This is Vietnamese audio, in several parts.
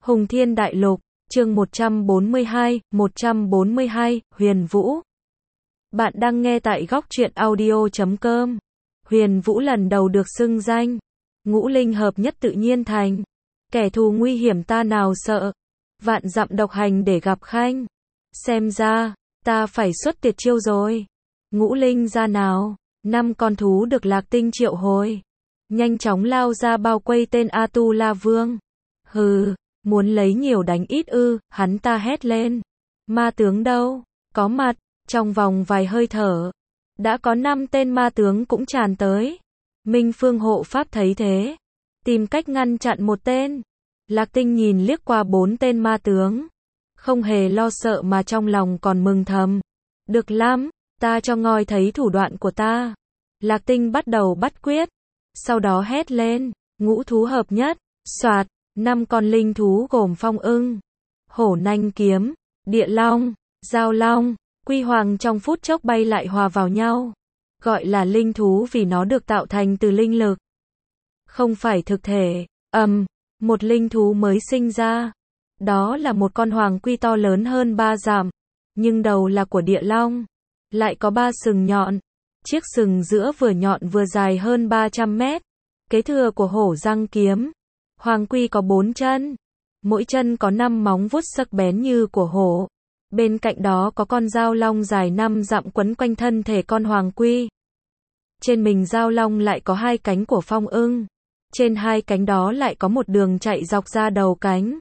Hùng Thiên Đại Lục, chương 142, Huyền Vũ. Bạn đang nghe tại góc truyện audio.com. Huyền Vũ lần đầu được xưng danh. Ngũ linh hợp nhất tự nhiên thành. Kẻ thù nguy hiểm ta nào sợ. Vạn dặm độc hành để gặp khanh. Xem ra, ta phải xuất tuyệt chiêu rồi. Ngũ linh ra nào. 5 con thú được Lạc Tinh triệu hồi. Nhanh chóng lao ra bao quây tên A-tu-la Vương. Hừ. Muốn lấy nhiều đánh ít ư, hắn ta hét lên. Ma tướng đâu? Có mặt, trong vòng vài hơi thở. Đã có 5 tên ma tướng cũng tràn tới. Minh Phương hộ pháp thấy thế. Tìm cách ngăn chặn một tên. Lạc Tinh nhìn liếc qua 4 tên ma tướng. Không hề lo sợ mà trong lòng còn mừng thầm. Được lắm, ta cho ngoi thấy thủ đoạn của ta. Lạc Tinh bắt đầu bắt quyết. Sau đó hét lên, ngũ thú hợp nhất, soạt. 5 con linh thú gồm phong ưng, hổ nanh kiếm, địa long, giao long, quy hoàng trong phút chốc bay lại hòa vào nhau. Gọi là linh thú vì nó được tạo thành từ linh lực. Không phải thực thể. Một linh thú mới sinh ra. Đó là một con hoàng quy to lớn hơn 3 dặm. Nhưng đầu là của địa long. Lại có 3 sừng nhọn. Chiếc sừng giữa vừa nhọn vừa dài hơn 300 mét. Kế thừa của hổ răng kiếm. Hoàng quy có 4 chân, mỗi chân có 5 móng vuốt sắc bén như của hổ. Bên cạnh đó có con dao long dài 5 dặm quấn quanh thân thể con hoàng quy. Trên mình dao long lại có 2 cánh của phong ưng. Trên 2 cánh đó lại có một đường chạy dọc ra đầu cánh.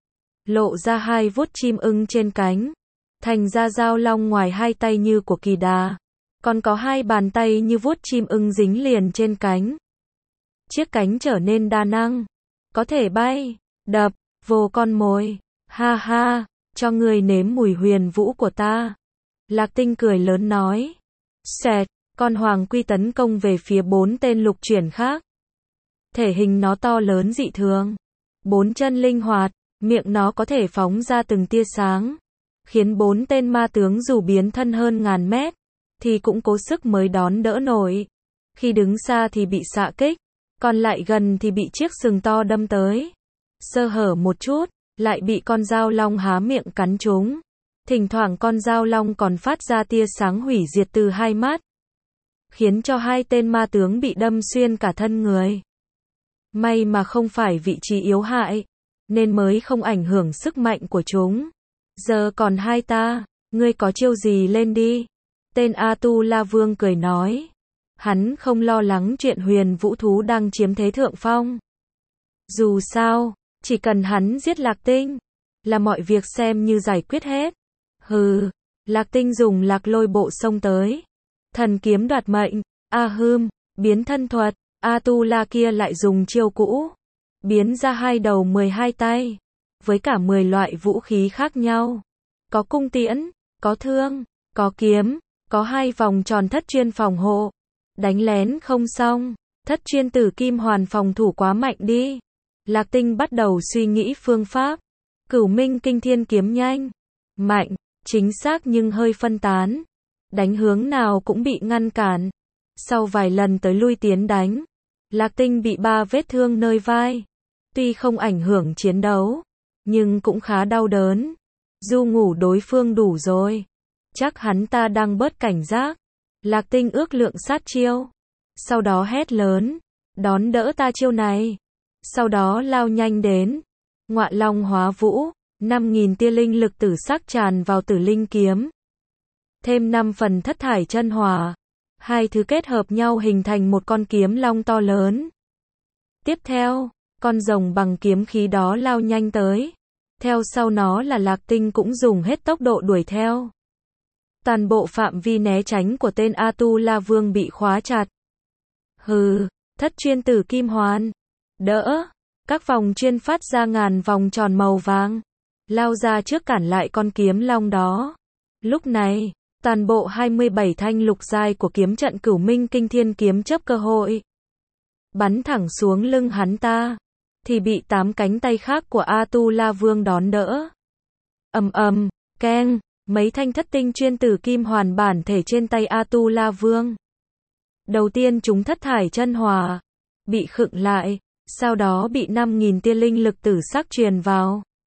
Lộ ra 2 vuốt chim ưng trên cánh. Thành ra dao long ngoài 2 tay như của kỳ đà. Còn có 2 bàn tay như vuốt chim ưng dính liền trên cánh. Chiếc cánh trở nên đa năng. Có thể bay, đập, vồ con mồi. Ha ha, cho người nếm mùi huyền vũ của ta. Lạc Tinh cười lớn nói. Xẹt, con hoàng quy tấn công về phía 4 tên lục chuyển khác. Thể hình nó to lớn dị thường. 4 chân linh hoạt, miệng nó có thể phóng ra từng tia sáng. Khiến 4 tên ma tướng dù biến thân hơn ngàn mét, thì cũng cố sức mới đón đỡ nổi. Khi đứng xa thì bị xạ kích. Còn lại gần thì bị chiếc sừng to đâm tới. Sơ hở một chút, lại bị con dao long há miệng cắn trúng. Thỉnh thoảng con dao long còn phát ra tia sáng hủy diệt từ 2 mắt. Khiến cho 2 tên ma tướng bị đâm xuyên cả thân người. May mà không phải vị trí yếu hại, nên mới không ảnh hưởng sức mạnh của chúng. Giờ còn 2 ta, ngươi có chiêu gì lên đi. Tên A-tu-la Vương cười nói. Hắn không lo lắng chuyện huyền vũ thú đang chiếm thế thượng phong. Dù sao, chỉ cần hắn giết Lạc Tinh, là mọi việc xem như giải quyết hết. Hừ, Lạc Tinh dùng lạc lôi bộ xông tới. Thần kiếm đoạt mệnh, biến thân thuật, A-tu-la kia lại dùng chiêu cũ. Biến ra 2 đầu 12 tay, với cả 10 loại vũ khí khác nhau. Có cung tiễn, có thương, có kiếm, có 2 vòng tròn thất chuyên phòng hộ. Đánh lén không xong, thất chuyên tử kim hoàn phòng thủ quá mạnh đi. Lạc Tinh bắt đầu suy nghĩ phương pháp. Cửu Minh Kinh Thiên kiếm nhanh, mạnh, chính xác nhưng hơi phân tán. Đánh hướng nào cũng bị ngăn cản. Sau vài lần tới lui tiến đánh, Lạc Tinh bị 3 vết thương nơi vai. Tuy không ảnh hưởng chiến đấu, nhưng cũng khá đau đớn. Du ngủ đối phương đủ rồi. Chắc hắn ta đang bớt cảnh giác. Lạc Tinh ước lượng sát chiêu. Sau đó hét lớn. Đón đỡ ta chiêu này. Sau đó lao nhanh đến. Ngọa long hóa vũ. 5.000 tia linh lực tử sắc tràn vào tử linh kiếm. Thêm 5 phần thất thải chân hỏa. 2 thứ kết hợp nhau hình thành một con kiếm long to lớn. Tiếp theo, con rồng bằng kiếm khí đó lao nhanh tới. Theo sau nó là Lạc Tinh cũng dùng hết tốc độ đuổi theo. Toàn bộ phạm vi né tránh của tên A-tu-la Vương bị khóa chặt. Hừ, thất chuyên tử kim hoàn. Đỡ, các vòng chuyên phát ra ngàn vòng tròn màu vàng. Lao ra trước cản lại con kiếm long đó. Lúc này, toàn bộ 27 thanh lục giai của kiếm trận Cửu Minh Kinh Thiên kiếm chấp cơ hội. Bắn thẳng xuống lưng hắn ta. Thì bị 8 cánh tay khác của A-tu-la Vương đón đỡ. Keng. Mấy thanh thất tinh chuyên tử kim hoàn bản thể trên tay A-tu-la Vương. Đầu tiên chúng thất thải chân hỏa, bị khựng lại, sau đó bị 5.000 tia linh lực tử sắc truyền vào.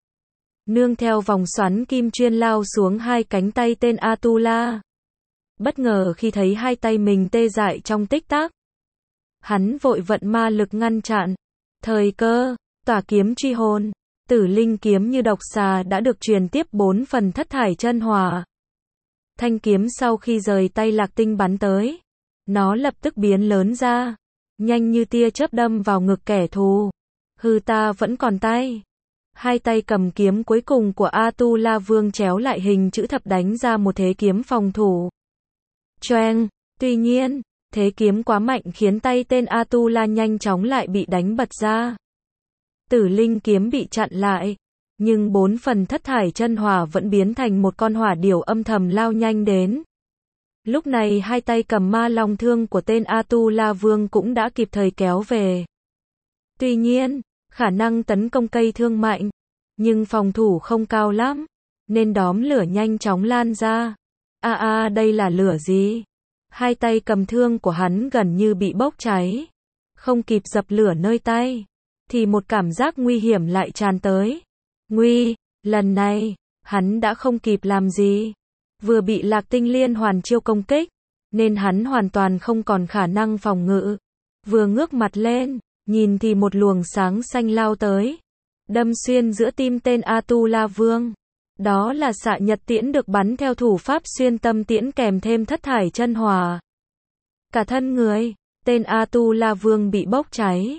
nương theo vòng xoắn kim chuyên lao xuống hai cánh tay tên Atula. Bất ngờ khi thấy hai tay mình tê dại trong tích tắc, hắn vội vận ma lực ngăn chặn. Thời cơ, tỏa kiếm truy hồn, Tử Linh kiếm như độc xà đã được truyền tiếp 4 phần thất thải chân hỏa. Thanh kiếm sau khi rời tay Lạc Tinh bắn tới, nó lập tức biến lớn ra, nhanh như tia chớp đâm vào ngực kẻ thù. Hừ, ta vẫn còn tay. Hai tay cầm kiếm cuối cùng của Atula Vương chéo lại hình chữ thập đánh ra một thế kiếm phòng thủ. Choeng, tuy nhiên, thế kiếm quá mạnh khiến tay tên Atula nhanh chóng lại bị đánh bật ra. Tử Linh kiếm bị chặn lại, nhưng 4 phần thất thải chân hỏa vẫn biến thành một con hỏa điểu âm thầm lao nhanh đến. Lúc này hai tay cầm ma long thương của tên Atula Vương cũng đã kịp thời kéo về. Tuy nhiên, khả năng tấn công cây thương mạnh, nhưng phòng thủ không cao lắm, nên đóm lửa nhanh chóng lan ra. Đây là lửa gì? Hai tay cầm thương của hắn gần như bị bốc cháy. Không kịp dập lửa nơi tay, thì một cảm giác nguy hiểm lại tràn tới. Lần này, hắn đã không kịp làm gì. Vừa bị Lạc Tinh liên hoàn chiêu công kích, nên hắn hoàn toàn không còn khả năng phòng ngự. Vừa ngước mặt lên, nhìn thì một luồng sáng xanh lao tới, đâm xuyên giữa tim tên Atula Vương. Đó là xạ nhật tiễn được bắn theo thủ pháp xuyên tâm tiễn kèm thêm thất thải chân hỏa. Cả thân người, tên Atula Vương bị bốc cháy.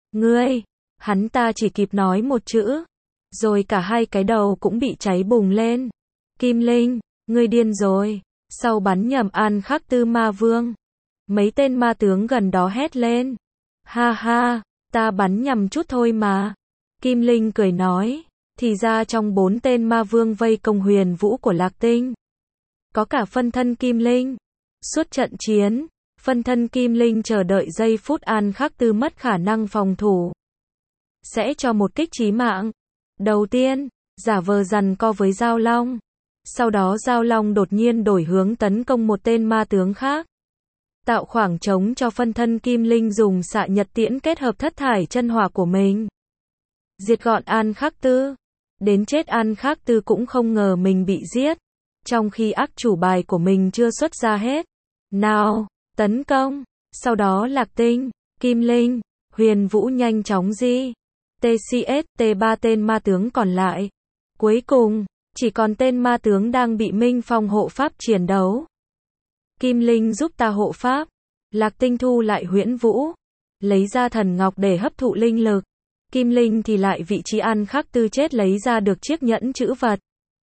Hắn ta chỉ kịp nói một chữ, rồi cả hai cái đầu cũng bị cháy bùng lên. Kim Linh, ngươi điên rồi. Sau bắn nhầm An Khắc Tư Ma Vương, mấy tên ma tướng gần đó hét lên. Ha, ta bắn nhầm chút thôi mà. Kim Linh cười nói, thì ra trong 4 tên ma vương vây công Huyền Vũ của Lạc Tinh, có cả phân thân Kim Linh. Suốt trận chiến, phân thân Kim Linh chờ đợi giây phút An Khắc Tư mất khả năng phòng thủ, sẽ cho một kích chí mạng. Đầu tiên, giả vờ giằng co với Giao Long. Sau đó Giao Long đột nhiên đổi hướng tấn công một tên ma tướng khác, tạo khoảng trống cho phân thân Kim Linh dùng xạ nhật tiễn kết hợp thất thải chân hỏa của mình, diệt gọn An Khắc Tư. Đến chết An Khắc Tư cũng không ngờ mình bị giết, trong khi ác chủ bài của mình chưa xuất ra hết. Nào, tấn công. Sau đó Lạc Tinh, Kim Linh, Huyền Vũ nhanh chóng TCST 3 tên ma tướng còn lại. Cuối cùng, chỉ còn tên ma tướng đang bị Minh Phong hộ pháp chiến đấu. Kim Linh giúp ta hộ pháp. Lạc Tinh thu lại Huyễn Vũ, lấy ra thần ngọc để hấp thụ linh lực. Kim Linh thì lại vị trí An Khắc Tư chết lấy ra được chiếc nhẫn chữ vật.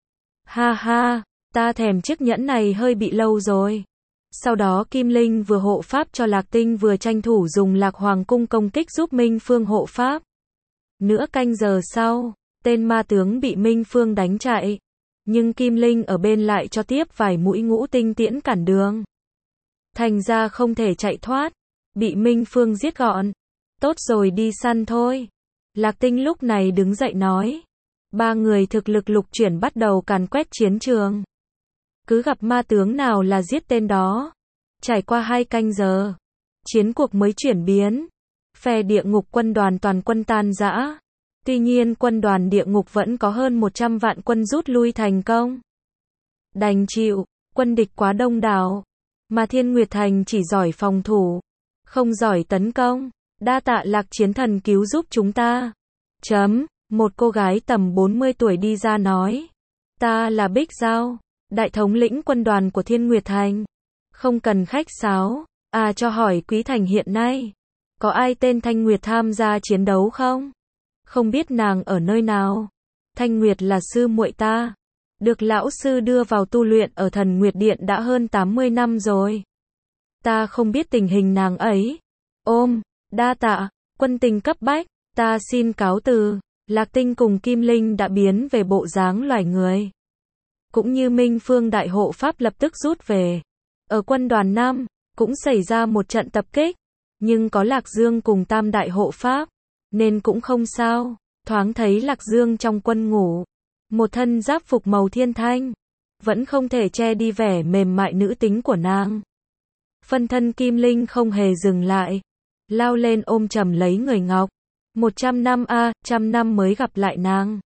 Ha, ta thèm chiếc nhẫn này hơi bị lâu rồi. Sau đó Kim Linh vừa hộ pháp cho Lạc Tinh vừa tranh thủ dùng Lạc Hoàng cung công kích giúp Minh Phương hộ pháp. Nửa canh giờ sau, tên ma tướng bị Minh Phương đánh chạy, nhưng Kim Linh ở bên lại cho tiếp vài mũi ngũ tinh tiễn cản đường. Thành ra không thể chạy thoát, bị Minh Phương giết gọn. Tốt rồi, đi săn thôi. Lạc Tinh lúc này đứng dậy nói. 3 người thực lực lục chuyển bắt đầu càn quét chiến trường. Cứ gặp ma tướng nào là giết tên đó. Trải qua 2 canh giờ, chiến cuộc mới chuyển biến. Phe địa ngục quân đoàn toàn quân tan rã. Tuy nhiên quân đoàn địa ngục vẫn có hơn 100 vạn quân rút lui thành công. Đành chịu, quân địch quá đông đảo. Mà Thiên Nguyệt Thành chỉ giỏi phòng thủ, không giỏi tấn công. Đa tạ Lạc Chiến Thần cứu giúp chúng ta. Một cô gái tầm 40 tuổi đi ra nói. Ta là Bích Giao, đại thống lĩnh quân đoàn của Thiên Nguyệt Thành. Không cần khách sáo. Cho hỏi Quý Thành hiện nay, có ai tên Thanh Nguyệt tham gia chiến đấu không? Không biết nàng ở nơi nào. Thanh Nguyệt là sư muội ta, được lão sư đưa vào tu luyện ở Thần Nguyệt Điện đã hơn 80 năm rồi. Ta không biết tình hình nàng ấy. Đa tạ, quân tình cấp bách, ta xin cáo từ. Lạc Tinh cùng Kim Linh đã biến về bộ dáng loài người. Cũng như Minh Phương đại hộ pháp lập tức rút về. Ở quân đoàn 5, cũng xảy ra một trận tập kích, nhưng có Lạc Dương cùng Tam đại hộ pháp, nên cũng không sao. Thoáng thấy Lạc Dương trong quân ngủ, một thân giáp phục màu thiên thanh, vẫn không thể che đi vẻ mềm mại nữ tính của nàng. Phân thân Kim Linh không hề dừng lại, lao lên ôm chầm lấy người ngọc. 100 năm 100 năm mới gặp lại nàng.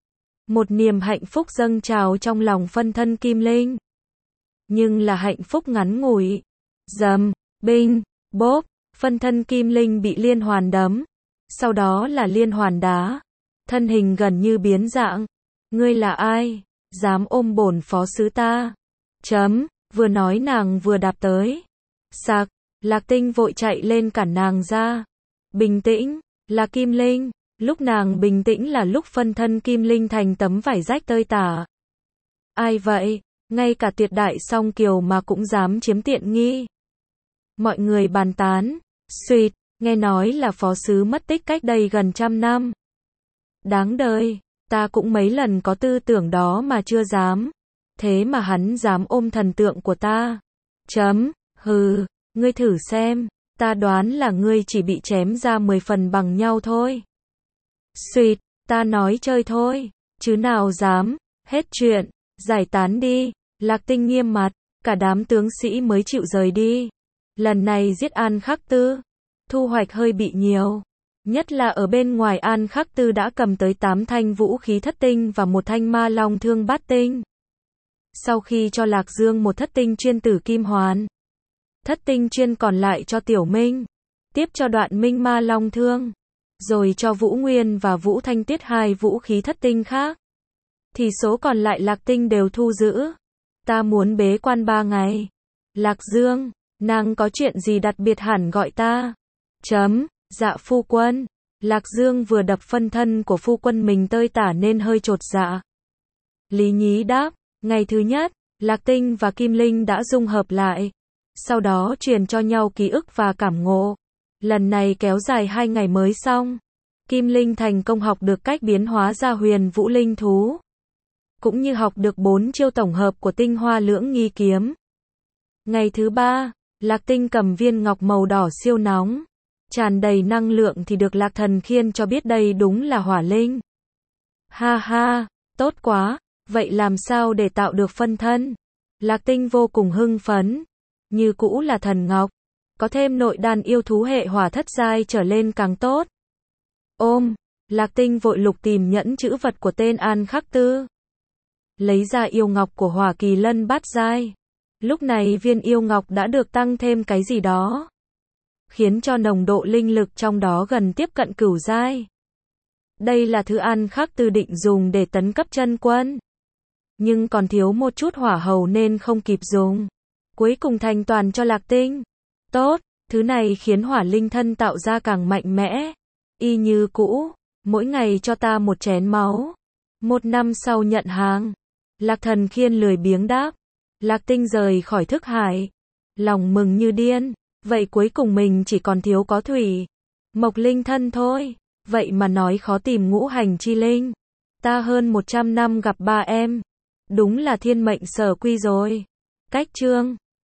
Một niềm hạnh phúc dâng trào trong lòng phân thân Kim Linh. Nhưng là hạnh phúc ngắn ngủi. Dầm, binh, bốp, phân thân Kim Linh bị liên hoàn đấm. Sau đó là liên hoàn đá. Thân hình gần như biến dạng. Ngươi là ai? Dám ôm bổn phó sứ ta? Chấm, vừa nói nàng vừa đạp tới. Sạc, Lạc Tinh vội chạy lên cản nàng ra. Bình tĩnh, là Kim Linh. Lúc nàng bình tĩnh là lúc phân thân Kim Linh thành tấm vải rách tơi tả. Ai vậy? Ngay cả tuyệt đại song kiều mà cũng dám chiếm tiện nghi. Mọi người bàn tán. Suýt, nghe nói là phó sứ mất tích cách đây gần 100 năm. Đáng đời, ta cũng mấy lần có tư tưởng đó mà chưa dám. Thế mà hắn dám ôm thần tượng của ta. Chấm, hừ, ngươi thử xem, ta đoán là ngươi chỉ bị chém ra 10 phần bằng nhau thôi. Suýt, ta nói chơi thôi, chứ nào dám, hết chuyện, giải tán đi. Lạc Tinh nghiêm mặt, cả đám tướng sĩ mới chịu rời đi. Lần này giết An Khắc Tư, thu hoạch hơi bị nhiều. Nhất là ở bên ngoài An Khắc Tư đã cầm tới 8 thanh vũ khí thất tinh và một thanh ma long thương bát tinh. Sau khi cho Lạc Dương một thất tinh chuyên tử kim hoàn, thất tinh chuyên còn lại cho Tiểu Minh, tiếp cho Đoạn Minh ma long thương, rồi cho Vũ Nguyên và Vũ Thanh Tuyết 2 vũ khí thất tinh khác. Thì số còn lại Lạc Tinh đều thu giữ. Ta muốn bế quan 3 ngày. Lạc Dương, nàng có chuyện gì đặc biệt hẳn gọi ta. Chấm, dạ phu quân. Lạc Dương vừa đập phân thân của phu quân mình tơi tả nên hơi chột dạ. Lý Nhí đáp, ngày thứ nhất, Lạc Tinh và Kim Linh đã dung hợp lại. Sau đó truyền cho nhau ký ức và cảm ngộ. Lần này kéo dài 2 ngày mới xong. Kim Linh thành công học được cách biến hóa ra huyền vũ linh thú. Cũng như học được 4 chiêu tổng hợp của tinh hoa lưỡng nghi kiếm. Ngày thứ 3, Lạc Tinh cầm viên ngọc màu đỏ siêu nóng. Tràn đầy năng lượng thì được Lạc Thần khiên cho biết đây đúng là hỏa linh. Ha ha, tốt quá, vậy làm sao để tạo được phân thân? Lạc Tinh vô cùng hưng phấn. Như cũ là thần ngọc. Có thêm nội đan yêu thú hệ hỏa thất giai trở lên càng tốt. Ôm, Lạc Tinh vội lục tìm nhẫn chữ vật của tên An Khắc Tư. Lấy ra yêu ngọc của hỏa kỳ lân bát giai. Lúc này viên yêu ngọc đã được tăng thêm cái gì đó, khiến cho nồng độ linh lực trong đó gần tiếp cận cửu giai. Đây là thứ An Khắc Tư định dùng để tấn cấp chân quân. Nhưng còn thiếu một chút hỏa hầu nên không kịp dùng. Cuối cùng thành toàn cho Lạc Tinh. Tốt, thứ này khiến hỏa linh thân tạo ra càng mạnh mẽ. Y như cũ, mỗi ngày cho ta một chén máu. 1 năm sau nhận hàng. Lạc Thần khiên lười biếng đáp. Lạc Tinh rời khỏi thức hải. Lòng mừng như điên. Vậy cuối cùng mình chỉ còn thiếu có thủy mộc linh thân thôi. Vậy mà nói khó tìm ngũ hành chi linh. Ta hơn 100 năm gặp ba em. Đúng là thiên mệnh sở quy rồi. Cách chương